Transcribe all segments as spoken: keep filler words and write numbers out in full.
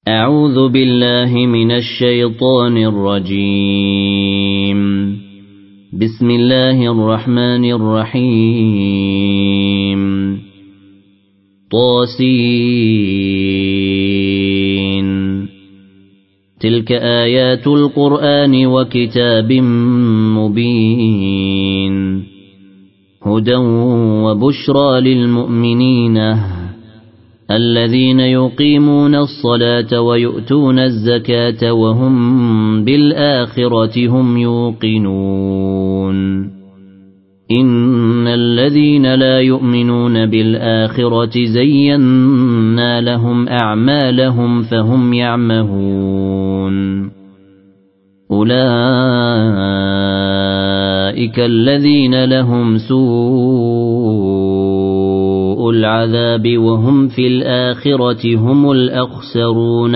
أعوذ بالله من الشيطان الرجيم. بسم الله الرحمن الرحيم. طاسين. تلك آيات القرآن وكتاب مبين. هدى وبشرى للمؤمنين الذين يقيمون الصلاة ويؤتون الزكاة وهم بالآخرة هم يوقنون. إن الذين لا يؤمنون بالآخرة زينا لهم أعمالهم فهم يعمهون. أولئك الذين لهم سوء العذاب وهم في الآخرة هم الأخسرون.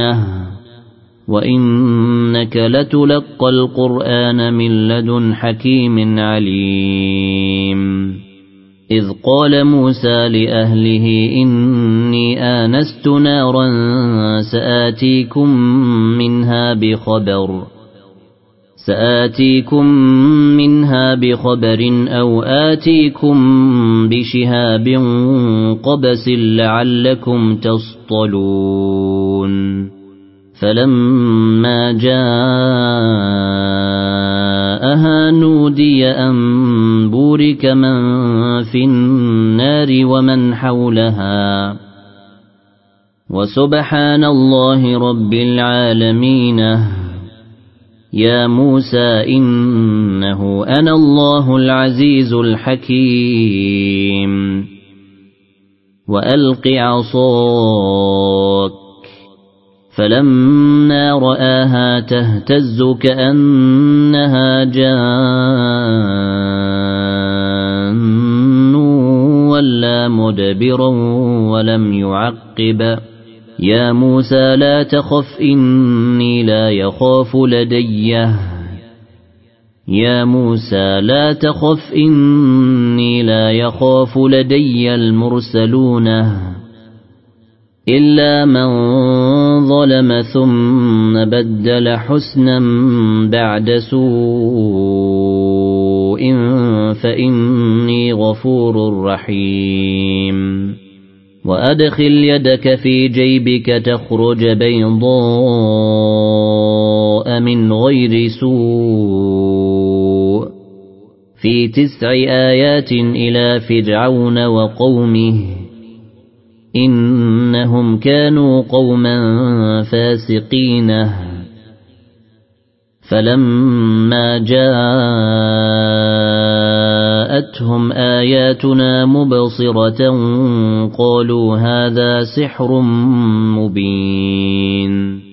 وإنك لتلقى القرآن من لدن حكيم عليم. إذ قال موسى لأهله إني آنست نارا سآتيكم منها بخبر سآتيكم منها بخبر أو آتيكم بشهاب قبس لعلكم تصطلون. فلما جاءها نودي أن بورك من في النار ومن حولها وسبحان الله رب العالمين. يا موسى إنه أنا الله العزيز الحكيم. وألق عصاك. فلما رآها تهتز كأنها جان ولا مدبرا ولم يعقب. يا موسى لا تخف إني لا يخاف لدي يا موسى لا تخف إني لا يخاف لدي المرسلون إلا من ظلم ثم بدل حسنا بعد سوء فإني غفور رحيم. وأدخل يدك في جيبك تخرج بيضاء من غير سوء في تسع آيات إلى فرعون وقومه إنهم كانوا قوما فاسقين. فلما جاءتهم آياتنا مبصرة قالوا هذا سحر مبين.